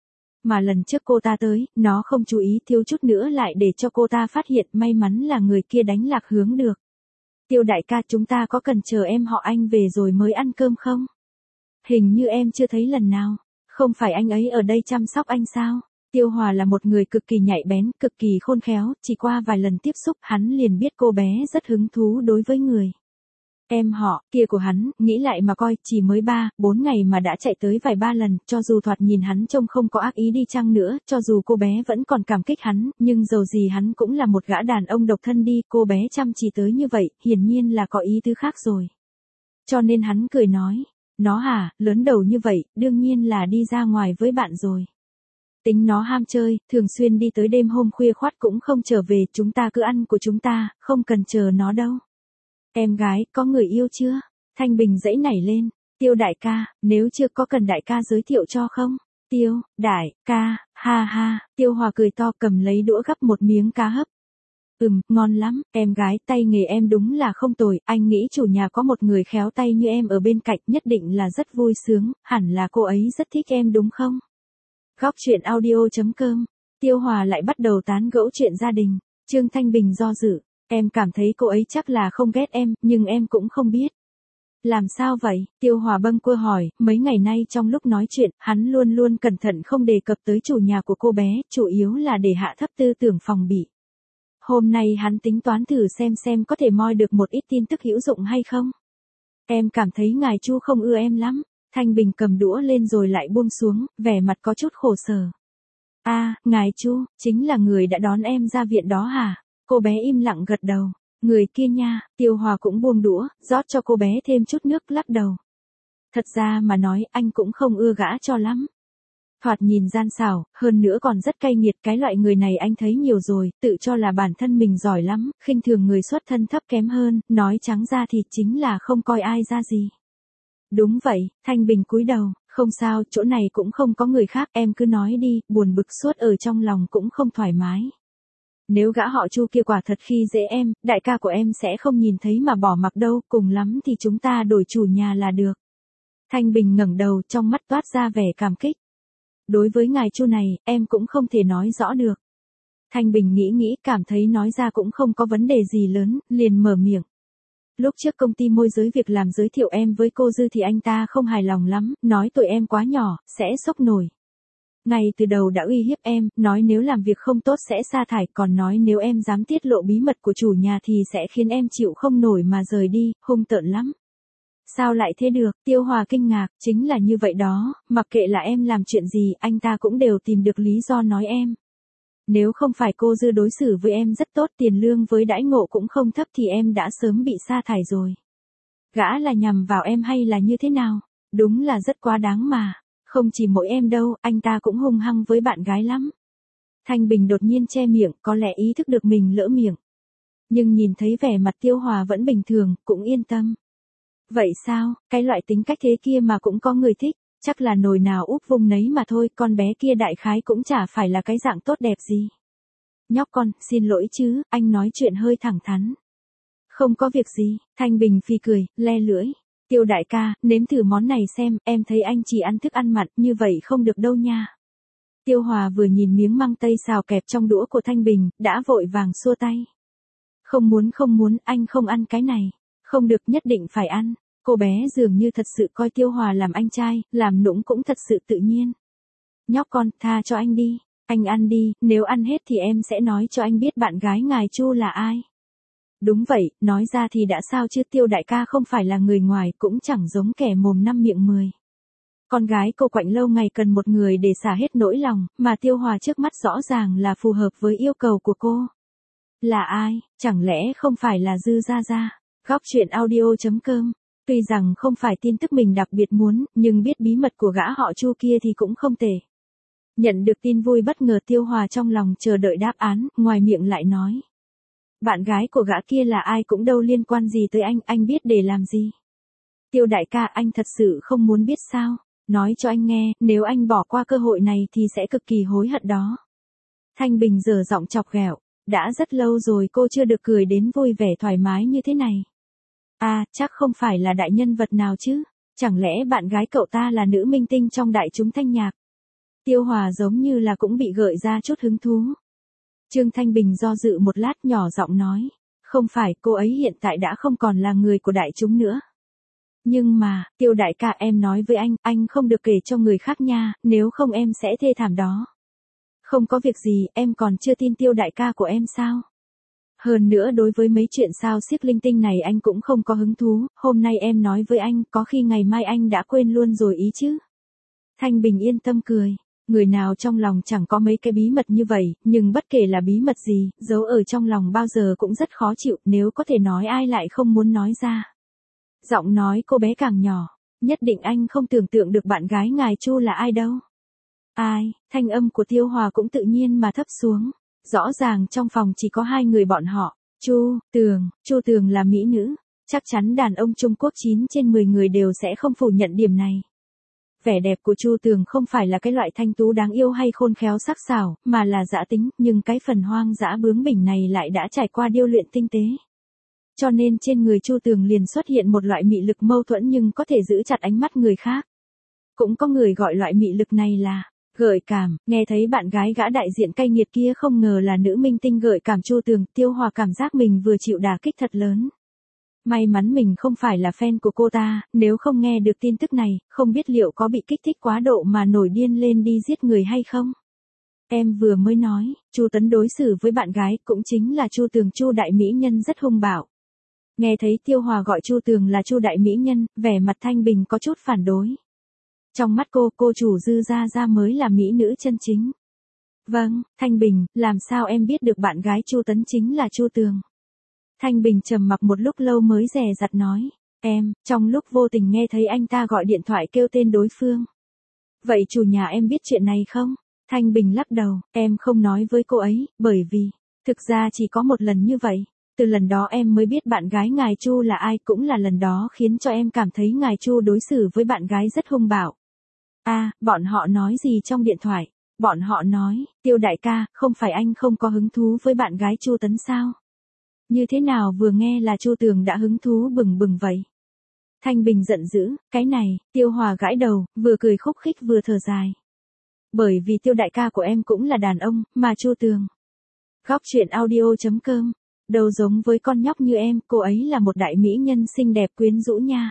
Mà lần trước cô ta tới, nó không chú ý thiếu chút nữa lại để cho cô ta phát hiện, may mắn là người kia đánh lạc hướng được. Tiêu đại ca, chúng ta có cần chờ em họ Anh về rồi mới ăn cơm không? Hình như em chưa thấy lần nào. Không phải anh ấy ở đây chăm sóc anh sao? Tiêu Hòa là một người cực kỳ nhạy bén, cực kỳ khôn khéo, chỉ qua vài lần tiếp xúc hắn liền biết cô bé rất hứng thú đối với người. Em họ kia của hắn, nghĩ lại mà coi, chỉ mới 3-4 ngày mà đã chạy tới vài ba lần, cho dù thoạt nhìn hắn trông không có ác ý đi chăng nữa, cho dù cô bé vẫn còn cảm kích hắn, nhưng dầu gì hắn cũng là một gã đàn ông độc thân đi, cô bé chăm chỉ tới như vậy, hiển nhiên là có ý tứ khác rồi. Cho nên hắn cười nói, nó hả, lớn đầu như vậy, đương nhiên là đi ra ngoài với bạn rồi. Tính nó ham chơi, thường xuyên đi tới đêm hôm khuya khoắt cũng không trở về, chúng ta cứ ăn của chúng ta, không cần chờ nó đâu. Em gái, có người yêu chưa? Thanh Bình giãy nảy lên. Tiêu đại ca, nếu chưa có cần đại ca giới thiệu cho không? Tiêu, đại, ca, ha ha, Tiêu Hòa cười to cầm lấy đũa gắp một miếng cá hấp. Ngon lắm, em gái, tay nghề em đúng là không tồi, anh nghĩ chủ nhà có một người khéo tay như em ở bên cạnh nhất định là rất vui sướng, hẳn là cô ấy rất thích em đúng không? Góc truyện audio.com, Tiêu Hòa lại bắt đầu tán gẫu chuyện gia đình, Trương Thanh Bình do dự, em cảm thấy cô ấy chắc là không ghét em, nhưng em cũng không biết. Làm sao vậy? Tiêu Hòa bâng quơ hỏi, mấy ngày nay trong lúc nói chuyện, hắn luôn luôn cẩn thận không đề cập tới chủ nhà của cô bé, chủ yếu là để hạ thấp tư tưởng phòng bị. Hôm nay hắn tính toán thử xem có thể moi được một ít tin tức hữu dụng hay không. Em cảm thấy ngài Chu không ưa em lắm. Thanh Bình cầm đũa lên rồi lại buông xuống, vẻ mặt có chút khổ sở. Ngài Chu, chính là người đã đón em ra viện đó hả? Cô bé im lặng gật đầu. Người kia nha, Tiêu Hòa cũng buông đũa, rót cho cô bé thêm chút nước lắc đầu. Thật ra mà nói anh cũng không ưa gã cho lắm. Thoạt nhìn gian xảo, hơn nữa còn rất cay nghiệt, cái loại người này anh thấy nhiều rồi, tự cho là bản thân mình giỏi lắm, khinh thường người xuất thân thấp kém hơn, nói trắng ra thì chính là không coi ai ra gì. Đúng vậy, Thanh Bình cúi đầu, không sao, chỗ này cũng không có người khác, em cứ nói đi, buồn bực suốt ở trong lòng cũng không thoải mái. Nếu gã họ Chu kia quả thật khi dễ em, đại ca của em sẽ không nhìn thấy mà bỏ mặc đâu, cùng lắm thì chúng ta đổi chủ nhà là được. Thanh Bình ngẩng đầu, trong mắt toát ra vẻ cảm kích. Đối với ngài Chu này, em cũng không thể nói rõ được. Thanh Bình nghĩ cảm thấy nói ra cũng không có vấn đề gì lớn, liền mở miệng. Lúc trước công ty môi giới việc làm giới thiệu em với cô Dư thì anh ta không hài lòng lắm, nói tuổi em quá nhỏ, sẽ sốc nổi. Ngay từ đầu đã uy hiếp em, nói nếu làm việc không tốt sẽ sa thải, còn nói nếu em dám tiết lộ bí mật của chủ nhà thì sẽ khiến em chịu không nổi mà rời đi, hung tợn lắm. Sao lại thế được? Tiêu Hòa kinh ngạc, chính là như vậy đó, mặc kệ là em làm chuyện gì, anh ta cũng đều tìm được lý do nói em. Nếu không phải cô Dư đối xử với em rất tốt, tiền lương với đãi ngộ cũng không thấp thì em đã sớm bị sa thải rồi. Gã là nhằm vào em hay là như thế nào? Đúng là rất quá đáng mà. Không chỉ mỗi em đâu, anh ta cũng hung hăng với bạn gái lắm. Thanh Bình đột nhiên che miệng, có lẽ ý thức được mình lỡ miệng. Nhưng nhìn thấy vẻ mặt Tiêu Hòa vẫn bình thường, cũng yên tâm. Vậy sao, cái loại tính cách thế kia mà cũng có người thích, chắc là nồi nào úp vung nấy mà thôi, con bé kia đại khái cũng chả phải là cái dạng tốt đẹp gì. Nhóc con, xin lỗi chứ, anh nói chuyện hơi thẳng thắn. Không có việc gì, Thanh Bình phì cười, le lưỡi. Tiêu đại ca, nếm thử món này xem, em thấy anh chỉ ăn thức ăn mặn, như vậy không được đâu nha. Tiêu Hòa vừa nhìn miếng măng tây xào kẹp trong đũa của Thanh Bình, đã vội vàng xua tay. Không muốn, anh không ăn cái này. Không được, nhất định phải ăn. Cô bé dường như thật sự coi Tiêu Hòa làm anh trai, làm nũng cũng thật sự tự nhiên. Nhóc con, tha cho anh đi. Anh ăn đi, nếu ăn hết thì em sẽ nói cho anh biết bạn gái ngài Chu là ai. Đúng vậy, nói ra thì đã sao chứ, Tiêu đại ca không phải là người ngoài, cũng chẳng giống kẻ mồm năm miệng 10. Con gái cô Quạnh lâu ngày cần một người để xả hết nỗi lòng, mà Tiêu Hòa trước mắt rõ ràng là phù hợp với yêu cầu của cô. Là ai, chẳng lẽ không phải là Dư Gia Gia? Góc truyện audio.com. Tuy rằng không phải tin tức mình đặc biệt muốn, nhưng biết bí mật của gã họ Chu kia thì cũng không tệ. Nhận được tin vui bất ngờ, Tiêu Hòa trong lòng chờ đợi đáp án, ngoài miệng lại nói. Bạn gái của gã kia là ai cũng đâu liên quan gì tới anh biết để làm gì. Tiêu đại ca, anh thật sự không muốn biết sao? Nói cho anh nghe, nếu anh bỏ qua cơ hội này thì sẽ cực kỳ hối hận đó. Thanh Bình giở giọng chọc ghẹo, đã rất lâu rồi cô chưa được cười đến vui vẻ thoải mái như thế này. Chắc không phải là đại nhân vật nào chứ? Chẳng lẽ bạn gái cậu ta là nữ minh tinh trong đại chúng thanh nhạc? Tiêu Hòa giống như là cũng bị gợi ra chút hứng thú. Trương Thanh Bình do dự một lát nhỏ giọng nói. Không phải, cô ấy hiện tại đã không còn là người của đại chúng nữa. Nhưng mà, Tiêu đại ca, em nói với anh không được kể cho người khác nha, nếu không em sẽ thê thảm đó. Không có việc gì, em còn chưa tin Tiêu đại ca của em sao? Hơn nữa đối với mấy chuyện sao xiếc linh tinh này anh cũng không có hứng thú, hôm nay em nói với anh, có khi ngày mai anh đã quên luôn rồi ý chứ. Thanh Bình yên tâm cười. Người nào trong lòng chẳng có mấy cái bí mật như vậy, nhưng bất kể là bí mật gì, giấu ở trong lòng bao giờ cũng rất khó chịu, nếu có thể nói ai lại không muốn nói ra. Giọng nói cô bé càng nhỏ, nhất định anh không tưởng tượng được bạn gái ngài Chu là ai đâu. Ai, thanh âm của Tiêu Hòa cũng tự nhiên mà thấp xuống. Rõ ràng trong phòng chỉ có hai người bọn họ, Chu Tường là mỹ nữ, chắc chắn đàn ông Trung Quốc 9 trên 10 người đều sẽ không phủ nhận điểm này. Vẻ đẹp của Chu Tường không phải là cái loại thanh tú đáng yêu hay khôn khéo sắc sảo, mà là dã tính, nhưng cái phần hoang dã bướng bỉnh này lại đã trải qua điêu luyện tinh tế. Cho nên trên người Chu Tường liền xuất hiện một loại mị lực mâu thuẫn nhưng có thể giữ chặt ánh mắt người khác. Cũng có người gọi loại mị lực này là gợi cảm. Nghe thấy bạn gái gã đại diện cay nghiệt kia không ngờ là nữ minh tinh gợi cảm Chu Tường, Tiêu Hòa cảm giác mình vừa chịu đả kích thật lớn. May mắn mình không phải là fan của cô ta, nếu không nghe được tin tức này, không biết liệu có bị kích thích quá độ mà nổi điên lên đi giết người hay không. Em vừa mới nói, Chu Tấn đối xử với bạn gái cũng chính là Chu Tường, Chu đại mỹ nhân rất hung bạo. Nghe thấy Tiêu Hòa gọi Chu Tường là Chu đại mỹ nhân, vẻ mặt Thanh Bình có chút phản đối. Trong mắt cô chủ Dư Gia Gia mới là mỹ nữ chân chính. Vâng, Thanh Bình, làm sao em biết được bạn gái Chu Tấn chính là Chu Tường? Thanh Bình trầm mặc một lúc lâu mới dè dặt nói, em, trong lúc vô tình nghe thấy anh ta gọi điện thoại kêu tên đối phương. Vậy chủ nhà em biết chuyện này không? Thanh Bình lắc đầu, em không nói với cô ấy, bởi vì, thực ra chỉ có một lần như vậy. Từ lần đó em mới biết bạn gái ngài Chu là ai, cũng là lần đó khiến cho em cảm thấy ngài Chu đối xử với bạn gái rất hung bạo. Bọn họ nói gì trong điện thoại? Bọn họ nói, Tiêu đại ca, không phải anh không có hứng thú với bạn gái Chu Tấn sao? Như thế nào vừa nghe là Chu Tường đã hứng thú bừng bừng vậy? Thanh Bình giận dữ, cái này, Tiêu Hòa gãi đầu, vừa cười khúc khích vừa thở dài. Bởi vì Tiêu đại ca của em cũng là đàn ông, mà Chu Tường. Góc truyện audio.com, đâu giống với con nhóc như em, cô ấy là một đại mỹ nhân xinh đẹp quyến rũ nha.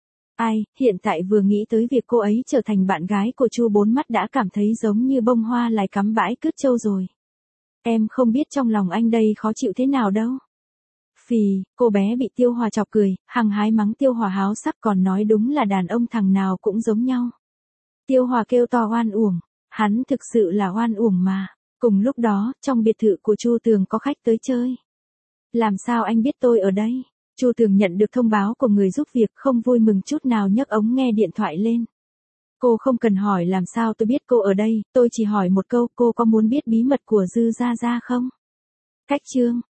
Hiện tại vừa nghĩ tới việc cô ấy trở thành bạn gái của Chu Bốn Mắt đã cảm thấy giống như bông hoa lại cắm bãi cứt trâu rồi. Em không biết trong lòng anh đây khó chịu thế nào đâu. Phì, cô bé bị Tiêu Hòa chọc cười, hăng hái mắng Tiêu Hòa háo sắc còn nói đúng là đàn ông thằng nào cũng giống nhau. Tiêu Hòa kêu to oan uổng, hắn thực sự là oan uổng mà. Cùng lúc đó, trong biệt thự của Chu Tường có khách tới chơi. Làm sao anh biết tôi ở đây? Chu Tường nhận được thông báo của người giúp việc không vui mừng chút nào nhấc ống nghe điện thoại lên. Cô không cần hỏi làm sao tôi biết cô ở đây, tôi chỉ hỏi một câu, cô có muốn biết bí mật của Dư Gia Gia không? Cách chương